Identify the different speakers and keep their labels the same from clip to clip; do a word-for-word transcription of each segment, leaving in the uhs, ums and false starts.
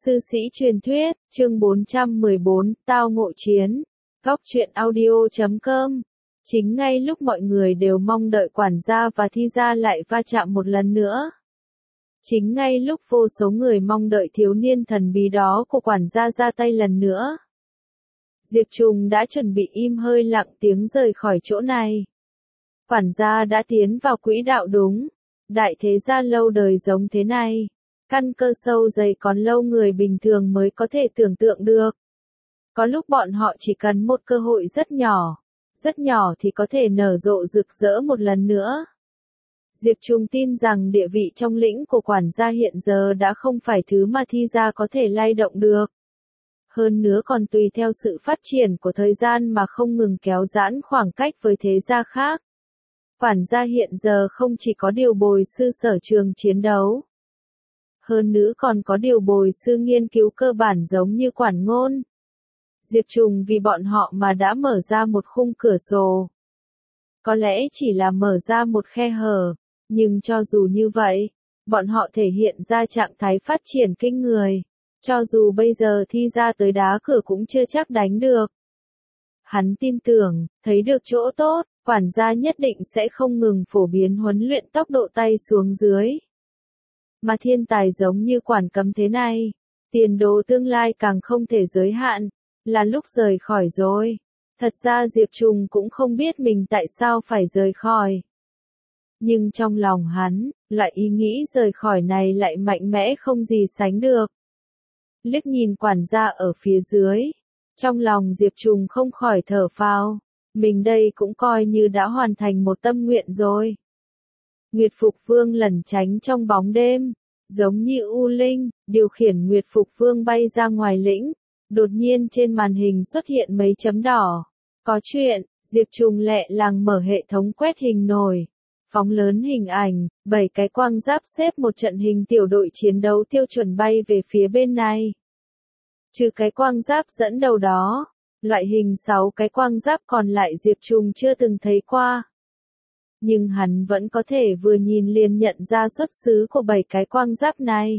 Speaker 1: Sư sĩ truyền thuyết, chương bốn trăm mười bốn, tao ngộ chiến. Góc truyện audio chấm com. Chính ngay lúc mọi người đều mong đợi quản gia và thi gia lại va chạm một lần nữa. Chính ngay lúc vô số người mong đợi thiếu niên thần bí đó của quản gia ra tay lần nữa. Diệp Trùng đã chuẩn bị im hơi lặng tiếng rời khỏi chỗ này. Quản gia đã tiến vào quỹ đạo đúng. Đại thế gia lâu đời giống thế này. Căn cơ sâu dày còn lâu người bình thường mới có thể tưởng tượng được. Có lúc bọn họ chỉ cần một cơ hội rất nhỏ, rất nhỏ thì có thể nở rộ rực rỡ một lần nữa. Diệp Trùng tin rằng địa vị trong lĩnh của quản gia hiện giờ đã không phải thứ mà thi gia có thể lay động được. Hơn nữa còn tùy theo sự phát triển của thời gian mà không ngừng kéo giãn khoảng cách với thế gia khác. Quản gia hiện giờ không chỉ có điều bồi sư sở trường chiến đấu. Hơn nữa còn có điều bồi sư nghiên cứu cơ bản giống như quản ngôn. Diệp Trùng vì bọn họ mà đã mở ra một khung cửa sổ. Có lẽ chỉ là mở ra một khe hở, nhưng cho dù như vậy, bọn họ thể hiện ra trạng thái phát triển kinh người. Cho dù bây giờ thi ra tới đá cửa cũng chưa chắc đánh được. Hắn tin tưởng, thấy được chỗ tốt, quản gia nhất định sẽ không ngừng phổ biến huấn luyện tốc độ tay xuống dưới. Mà thiên tài giống như quản cấm thế này, tiền đồ tương lai càng không thể giới hạn, là lúc rời khỏi rồi. Thật ra Diệp Trùng cũng không biết mình tại sao phải rời khỏi. Nhưng trong lòng hắn, loại ý nghĩ rời khỏi này lại mạnh mẽ không gì sánh được. Liếc nhìn quản gia ở phía dưới, trong lòng Diệp Trùng không khỏi thở phào, mình đây cũng coi như đã hoàn thành một tâm nguyện rồi. Nguyệt Phục Vương lẩn tránh trong bóng đêm, giống như U Linh, điều khiển Nguyệt Phục Vương bay ra ngoài lĩnh, đột nhiên trên màn hình xuất hiện mấy chấm đỏ. Có chuyện, Diệp Trùng lẹ làng mở hệ thống quét hình nổi, phóng lớn hình ảnh, bảy cái quang giáp xếp một trận hình tiểu đội chiến đấu tiêu chuẩn bay về phía bên này. Trừ cái quang giáp dẫn đầu đó, loại hình sáu cái quang giáp còn lại Diệp Trùng chưa từng thấy qua. Nhưng hắn vẫn có thể vừa nhìn liền nhận ra xuất xứ của bảy cái quang giáp này.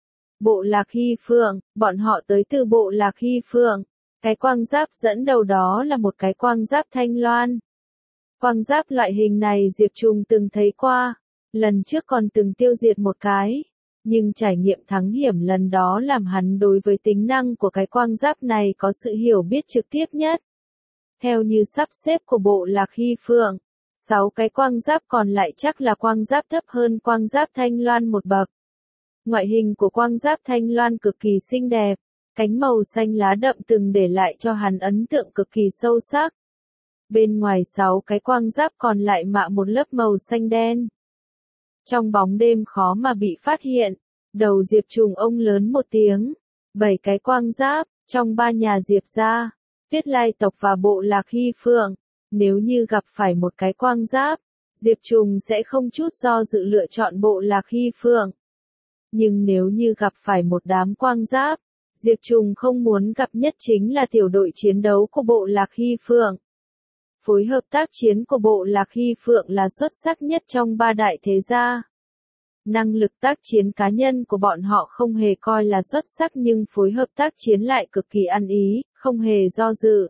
Speaker 1: Bộ Lạc Hy Phượng, bọn họ tới từ bộ Lạc Hy Phượng. Cái quang giáp dẫn đầu đó là một cái quang giáp thanh loan. Quang giáp loại hình này Diệp Trùng từng thấy qua, lần trước còn từng tiêu diệt một cái. Nhưng trải nghiệm thắng hiểm lần đó làm hắn đối với tính năng của cái quang giáp này có sự hiểu biết trực tiếp nhất. Theo như sắp xếp của bộ Lạc Hy Phượng, sáu cái quang giáp còn lại chắc là quang giáp thấp hơn quang giáp thanh loan một bậc. Ngoại hình của quang giáp thanh loan cực kỳ xinh đẹp, cánh màu xanh lá đậm từng để lại cho hắn ấn tượng cực kỳ sâu sắc. Bên ngoài sáu cái quang giáp còn lại mạ một lớp màu xanh đen. Trong bóng đêm khó mà bị phát hiện, đầu Diệp Trùng ông lớn một tiếng, bảy cái quang giáp, trong ba nhà Diệp gia, Tuyết Lai tộc và bộ Lạc Hy Phượng, nếu như gặp phải một cái quang giáp, Diệp Trùng sẽ không chút do dự lựa chọn bộ Lạc Hy Phượng. Nhưng nếu như gặp phải một đám quang giáp, Diệp Trùng không muốn gặp nhất chính là tiểu đội chiến đấu của bộ Lạc Hy Phượng. Phối hợp tác chiến của bộ Lạc Hy Phượng là xuất sắc nhất trong ba đại thế gia. Năng lực tác chiến cá nhân của bọn họ không hề coi là xuất sắc nhưng phối hợp tác chiến lại cực kỳ ăn ý, không hề do dự.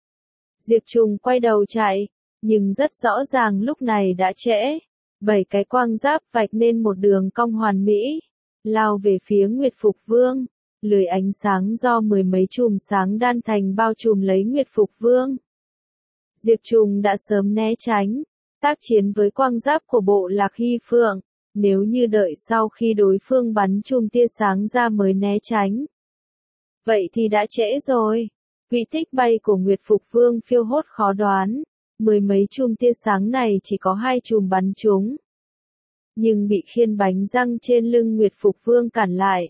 Speaker 1: Diệp Trùng quay đầu chạy, nhưng rất rõ ràng lúc này đã trễ. Bảy cái quang giáp vạch nên một đường cong hoàn mỹ, lao về phía Nguyệt Phục Vương. Lưới ánh sáng do mười mấy chùm sáng đan thành bao trùm lấy Nguyệt Phục Vương. Diệp Trùng đã sớm né tránh, tác chiến với quang giáp của bộ Lạc Hy Phượng, nếu như đợi sau khi đối phương bắn chùm tia sáng ra mới né tránh. Vậy thì đã trễ rồi, quỹ tích bay của Nguyệt Phục Vương phiêu hốt khó đoán, mười mấy chùm tia sáng này chỉ có hai chùm bắn trúng. Nhưng bị khiên bánh răng trên lưng Nguyệt Phục Vương cản lại.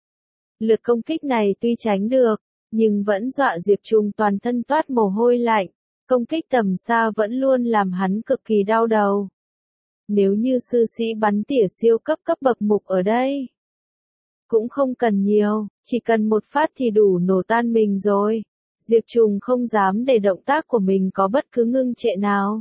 Speaker 1: Lượt công kích này tuy tránh được, nhưng vẫn dọa Diệp Trùng toàn thân toát mồ hôi lạnh. Công kích tầm xa vẫn luôn làm hắn cực kỳ đau đầu. Nếu như sư sĩ bắn tỉa siêu cấp cấp bậc mục ở đây, cũng không cần nhiều, chỉ cần một phát thì đủ nổ tan mình rồi. Diệp Trùng không dám để động tác của mình có bất cứ ngưng trệ nào.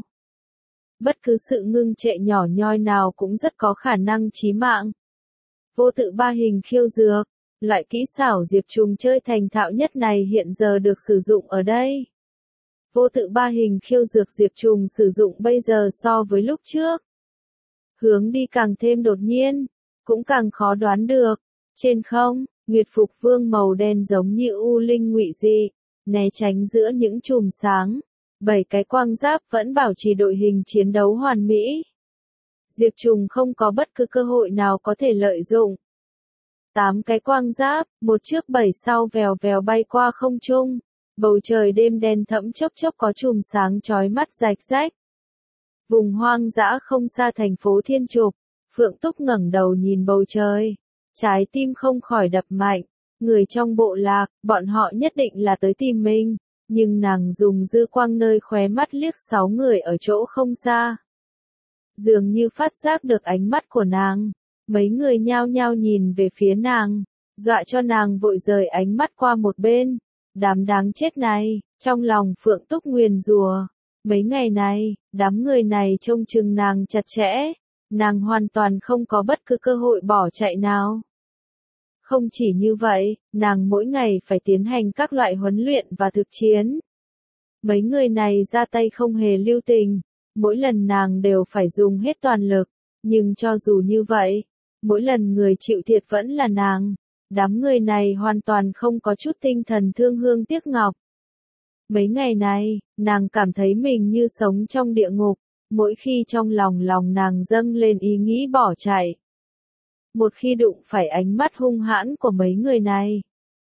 Speaker 1: Bất cứ sự ngưng trệ nhỏ nhoi nào cũng rất có khả năng chí mạng. Vô tự ba hình khiêu dược, Loại kỹ xảo Diệp Trùng chơi thành thạo nhất này hiện giờ được sử dụng ở đây. Vô tự ba hình khiêu dược Diệp Trùng sử dụng bây giờ so với lúc trước. Hướng đi càng thêm đột nhiên, cũng càng khó đoán được. Trên không, Nguyệt Phục Vương màu đen giống như u linh ngụy dị, né tránh giữa những chùm sáng. Bảy cái quang giáp vẫn bảo trì đội hình chiến đấu hoàn mỹ. Diệp Trùng không có bất cứ cơ hội nào có thể lợi dụng. Tám cái quang giáp, một trước bảy sau vèo vèo bay qua không trung. Bầu trời đêm đen thẫm chốc chốc có chùm sáng chói mắt rạch rách. Vùng hoang dã không xa thành phố Thiên Trục, Phượng Túc ngẩng đầu nhìn bầu trời. Trái tim không khỏi đập mạnh. Người trong bộ lạc, bọn họ nhất định là tới tìm mình. Nhưng nàng dùng dư quang nơi khóe mắt liếc sáu người ở chỗ không xa. Dường như phát giác được ánh mắt của nàng. Mấy người nhao nhao nhìn về phía nàng. Dọa cho nàng vội rời ánh mắt qua một bên. Đám đáng chết này, trong lòng Phượng Túc nguyền rủa. Mấy ngày này, đám người này trông chừng nàng chặt chẽ. Nàng hoàn toàn không có bất cứ cơ hội bỏ chạy nào. Không chỉ như vậy, nàng mỗi ngày phải tiến hành các loại huấn luyện và thực chiến. Mấy người này ra tay không hề lưu tình, mỗi lần nàng đều phải dùng hết toàn lực, nhưng cho dù như vậy, mỗi lần người chịu thiệt vẫn là nàng. Đám người này hoàn toàn không có chút tinh thần thương hương tiếc ngọc. Mấy ngày này, nàng cảm thấy mình như sống trong địa ngục, mỗi khi trong lòng lòng nàng dâng lên ý nghĩ bỏ chạy. Một khi đụng phải ánh mắt hung hãn của mấy người này,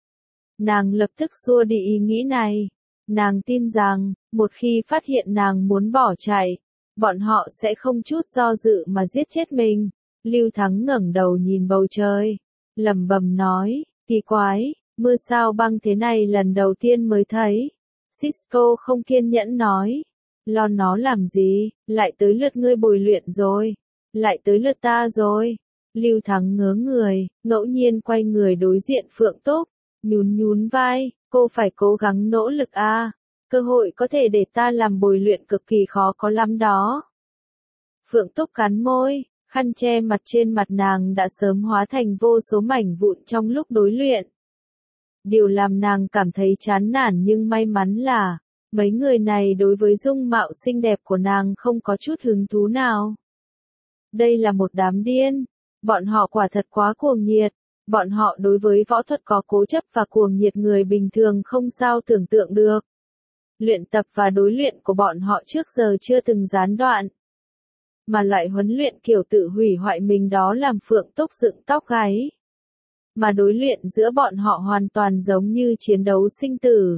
Speaker 1: nàng lập tức xua đi ý nghĩ này. Nàng tin rằng, một khi phát hiện nàng muốn bỏ chạy, bọn họ sẽ không chút do dự mà giết chết mình. Lưu Thắng ngẩng đầu nhìn bầu trời, lẩm bẩm nói, kỳ quái, mưa sao băng thế này lần đầu tiên mới thấy. Cisco không kiên nhẫn nói, lo nó làm gì, lại tới lượt ngươi bồi luyện rồi, lại tới lượt ta rồi. Lưu Thắng ngớ người, ngẫu nhiên quay người đối diện Phượng Túc, nhún nhún vai, cô phải cố gắng nỗ lực a, à. Cơ hội có thể để ta làm bồi luyện cực kỳ khó có lắm đó. Phượng Túc cắn môi, khăn che mặt trên mặt nàng đã sớm hóa thành vô số mảnh vụn trong lúc đối luyện. Điều làm nàng cảm thấy chán nản nhưng may mắn là, mấy người này đối với dung mạo xinh đẹp của nàng không có chút hứng thú nào. Đây là một đám điên. Bọn họ quả thật quá cuồng nhiệt, bọn họ đối với võ thuật có cố chấp và cuồng nhiệt người bình thường không sao tưởng tượng được. Luyện tập và đối luyện của bọn họ trước giờ chưa từng gián đoạn. Mà loại huấn luyện kiểu tự hủy hoại mình đó làm Phượng Túc dựng tóc gáy. Mà đối luyện giữa bọn họ hoàn toàn giống như chiến đấu sinh tử.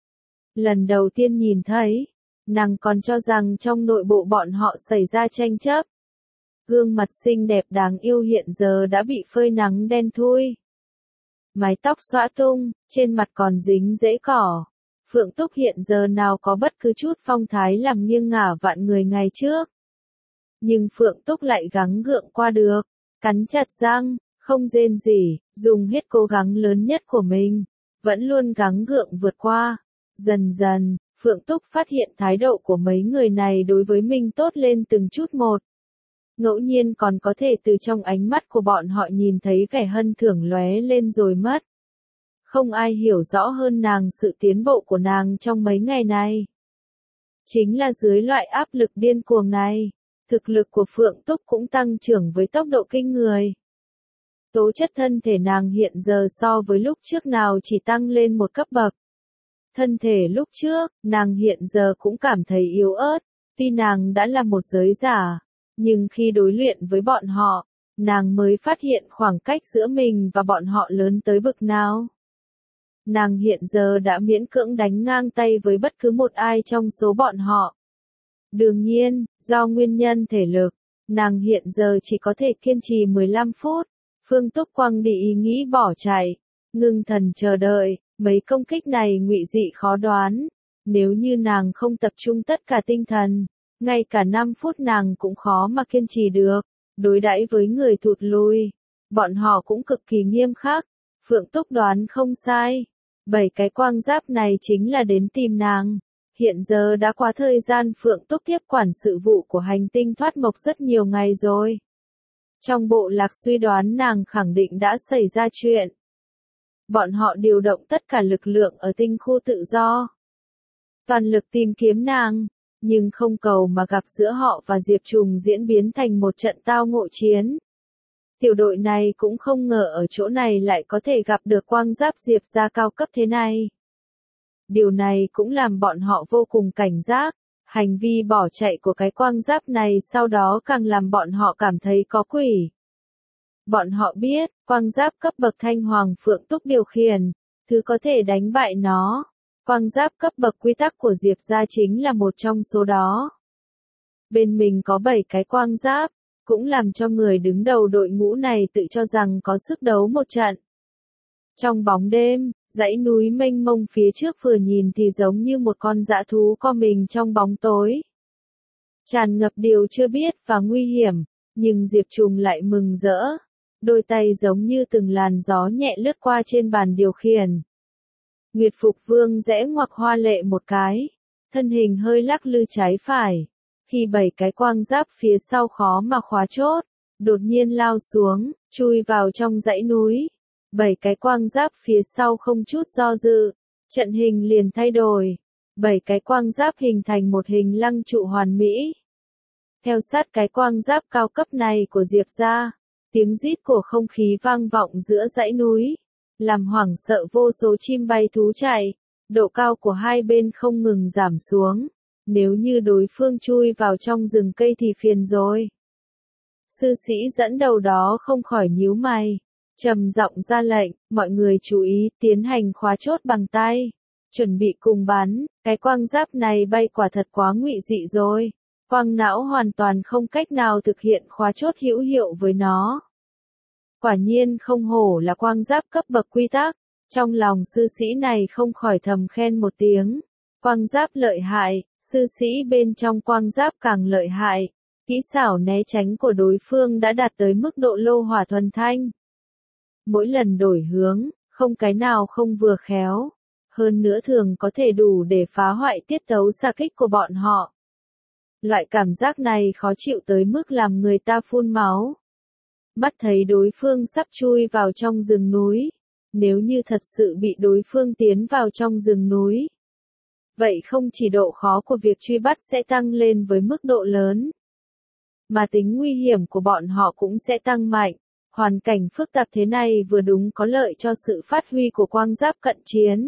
Speaker 1: Lần đầu tiên nhìn thấy, nàng còn cho rằng trong nội bộ bọn họ xảy ra tranh chấp. Gương mặt xinh đẹp đáng yêu hiện giờ đã bị phơi nắng đen thui. Mái tóc xõa tung, trên mặt còn dính rễ cỏ. Phượng Túc hiện giờ nào có bất cứ chút phong thái làm nghiêng ngả vạn người ngày trước. Nhưng Phượng Túc lại gắng gượng qua được, cắn chặt răng, không rên rỉ, dùng hết cố gắng lớn nhất của mình, vẫn luôn gắng gượng vượt qua. Dần dần, Phượng Túc phát hiện thái độ của mấy người này đối với mình tốt lên từng chút một. Ngẫu nhiên còn có thể từ trong ánh mắt của bọn họ nhìn thấy vẻ hân thưởng lóe lên rồi mất. Không ai hiểu rõ hơn nàng sự tiến bộ của nàng trong mấy ngày này. Chính là dưới loại áp lực điên cuồng này, thực lực của Phượng Túc cũng tăng trưởng với tốc độ kinh người. Tố chất thân thể nàng hiện giờ so với lúc trước nào chỉ tăng lên một cấp bậc. Thân thể lúc trước, nàng hiện giờ cũng cảm thấy yếu ớt, tuy nàng đã là một giới giả. Nhưng khi đối luyện với bọn họ, nàng mới phát hiện khoảng cách giữa mình và bọn họ lớn tới bực nào. Nàng hiện giờ đã miễn cưỡng đánh ngang tay với bất cứ một ai trong số bọn họ. Đương nhiên, do nguyên nhân thể lực, nàng hiện giờ chỉ có thể kiên trì mười lăm phút. Phương Túc quăng đi ý nghĩ bỏ chạy, ngưng thần chờ đợi, mấy công kích này ngụy dị khó đoán. Nếu như nàng không tập trung tất cả tinh thần, ngay cả năm phút nàng cũng khó mà kiên trì được. Đối đãi với người thụt lùi, bọn họ cũng cực kỳ nghiêm khắc. Phượng Túc đoán không sai, bảy cái quang giáp này chính là đến tìm nàng. Hiện giờ đã qua thời gian Phượng Túc tiếp quản sự vụ của hành tinh thoát mộc rất nhiều ngày rồi. Trong bộ lạc suy đoán nàng khẳng định đã xảy ra chuyện. Bọn họ điều động tất cả lực lượng ở tinh khu tự do. Toàn lực tìm kiếm nàng, nhưng không cầu mà gặp giữa họ và Diệp Trùng diễn biến thành một trận tao ngộ chiến. Tiểu đội này cũng không ngờ ở chỗ này lại có thể gặp được quang giáp Diệp gia cao cấp thế này. Điều này cũng làm bọn họ vô cùng cảnh giác, hành vi bỏ chạy của cái quang giáp này sau đó càng làm bọn họ cảm thấy có quỷ. Bọn họ biết, quang giáp cấp bậc Thanh Hoàng Phượng Túc điều khiển, thứ có thể đánh bại nó. Quang giáp cấp bậc quy tắc của Diệp gia chính là một trong số đó. Bên mình có bảy cái quang giáp, cũng làm cho người đứng đầu đội ngũ này tự cho rằng có sức đấu một trận. Trong bóng đêm, dãy núi mênh mông phía trước vừa nhìn thì giống như một con dã thú co mình trong bóng tối. Tràn ngập điều chưa biết và nguy hiểm, nhưng Diệp Trùng lại mừng rỡ. Đôi tay giống như từng làn gió nhẹ lướt qua trên bàn điều khiển. Nguyệt Phục Vương rẽ ngoặc hoa lệ một cái, thân hình hơi lắc lư trái phải. Khi bảy cái quang giáp phía sau khó mà khóa chốt, đột nhiên lao xuống, chui vào trong dãy núi. Bảy cái quang giáp phía sau không chút do dự, trận hình liền thay đổi. Bảy cái quang giáp hình thành một hình lăng trụ hoàn mỹ. Theo sát cái quang giáp cao cấp này của Diệp gia, tiếng rít của không khí vang vọng giữa dãy núi, làm hoảng sợ vô số chim bay thú chạy. Độ cao của hai bên không ngừng giảm xuống. Nếu như đối phương chui vào trong rừng cây thì phiền rồi. Sư sĩ dẫn đầu đó không khỏi nhíu mày, trầm giọng ra lệnh, mọi người chú ý, tiến hành khóa chốt bằng tay, chuẩn bị cùng bắn. Cái quang giáp này bay quả thật quá ngụy dị rồi. Quang não hoàn toàn không cách nào thực hiện khóa chốt hữu hiệu với nó. Quả nhiên không hổ là quang giáp cấp bậc quy tắc. Trong lòng sư sĩ này không khỏi thầm khen một tiếng. Quang giáp lợi hại, sư sĩ bên trong quang giáp càng lợi hại. Kỹ xảo né tránh của đối phương đã đạt tới mức độ lô hỏa thuần thanh. Mỗi lần đổi hướng, không cái nào không vừa khéo. Hơn nữa thường có thể đủ để phá hoại tiết tấu xạ kích của bọn họ. Loại cảm giác này khó chịu tới mức làm người ta phun máu. Mắt thấy đối phương sắp chui vào trong rừng núi. Nếu như thật sự bị đối phương tiến vào trong rừng núi. Vậy không chỉ độ khó của việc truy bắt sẽ tăng lên với mức độ lớn. Mà tính nguy hiểm của bọn họ cũng sẽ tăng mạnh. Hoàn cảnh phức tạp thế này vừa đúng có lợi cho sự phát huy của quang giáp cận chiến.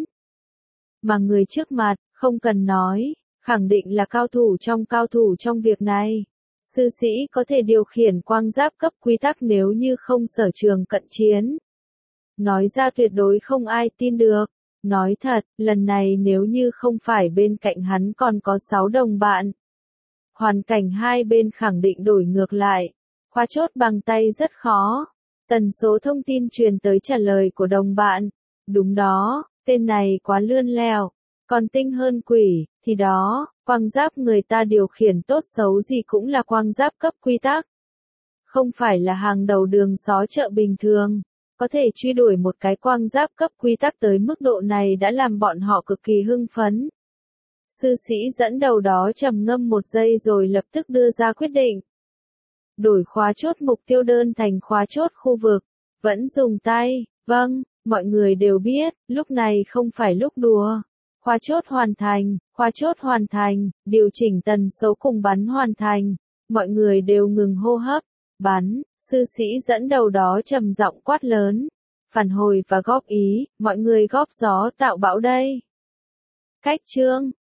Speaker 1: Mà người trước mặt, không cần nói, khẳng định là cao thủ trong cao thủ trong việc này. Sư sĩ có thể điều khiển quang giáp cấp quy tắc nếu như không sở trường cận chiến. Nói ra tuyệt đối không ai tin được. Nói thật, lần này nếu như không phải bên cạnh hắn còn có sáu đồng bạn. Hoàn cảnh hai bên khẳng định đổi ngược lại. Khóa chốt bằng tay rất khó. Tần số thông tin truyền tới trả lời của đồng bạn. Đúng đó, tên này quá lươn lẹo. Còn tinh hơn quỷ, thì đó, quang giáp người ta điều khiển tốt xấu gì cũng là quang giáp cấp quy tắc. Không phải là hàng đầu đường xó chợ bình thường. Có thể truy đuổi một cái quang giáp cấp quy tắc tới mức độ này đã làm bọn họ cực kỳ hưng phấn. Sư sĩ dẫn đầu đó trầm ngâm một giây rồi lập tức đưa ra quyết định. Đổi khóa chốt mục tiêu đơn thành khóa chốt khu vực. Vẫn dùng tay, vâng, mọi người đều biết, lúc này không phải lúc đùa. Khóa chốt hoàn thành, khóa chốt hoàn thành, điều chỉnh tần số cùng bắn hoàn thành. Mọi người đều ngừng hô hấp, bắn, sư sĩ dẫn đầu đó trầm giọng quát lớn. Phản hồi và góp ý, mọi người góp gió tạo bão đây. Cách chương